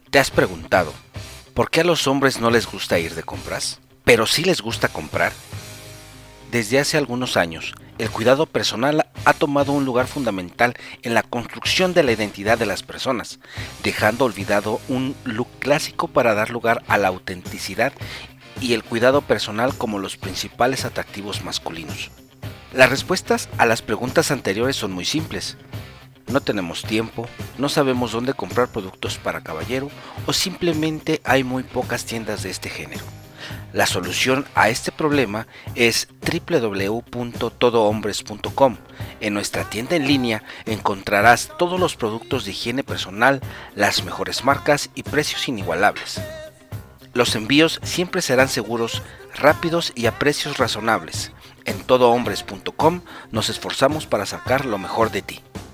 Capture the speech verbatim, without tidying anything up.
¿Te has preguntado por qué a los hombres no les gusta ir de compras, pero sí les gusta comprar? Desde hace algunos años, el cuidado personal ha tomado un lugar fundamental en la construcción de la identidad de las personas, dejando olvidado un look clásico para dar lugar a la autenticidad y el cuidado personal como los principales atractivos masculinos. Las respuestas a las preguntas anteriores son muy simples. No tenemos tiempo, no sabemos dónde comprar productos para caballero o simplemente hay muy pocas tiendas de este género. La solución a este problema es doble u doble u doble u punto todo hombres punto com. En nuestra tienda en línea encontrarás todos los productos de higiene personal, las mejores marcas y precios inigualables. Los envíos siempre serán seguros, rápidos y a precios razonables. En todo hombres punto com nos esforzamos para sacar lo mejor de ti.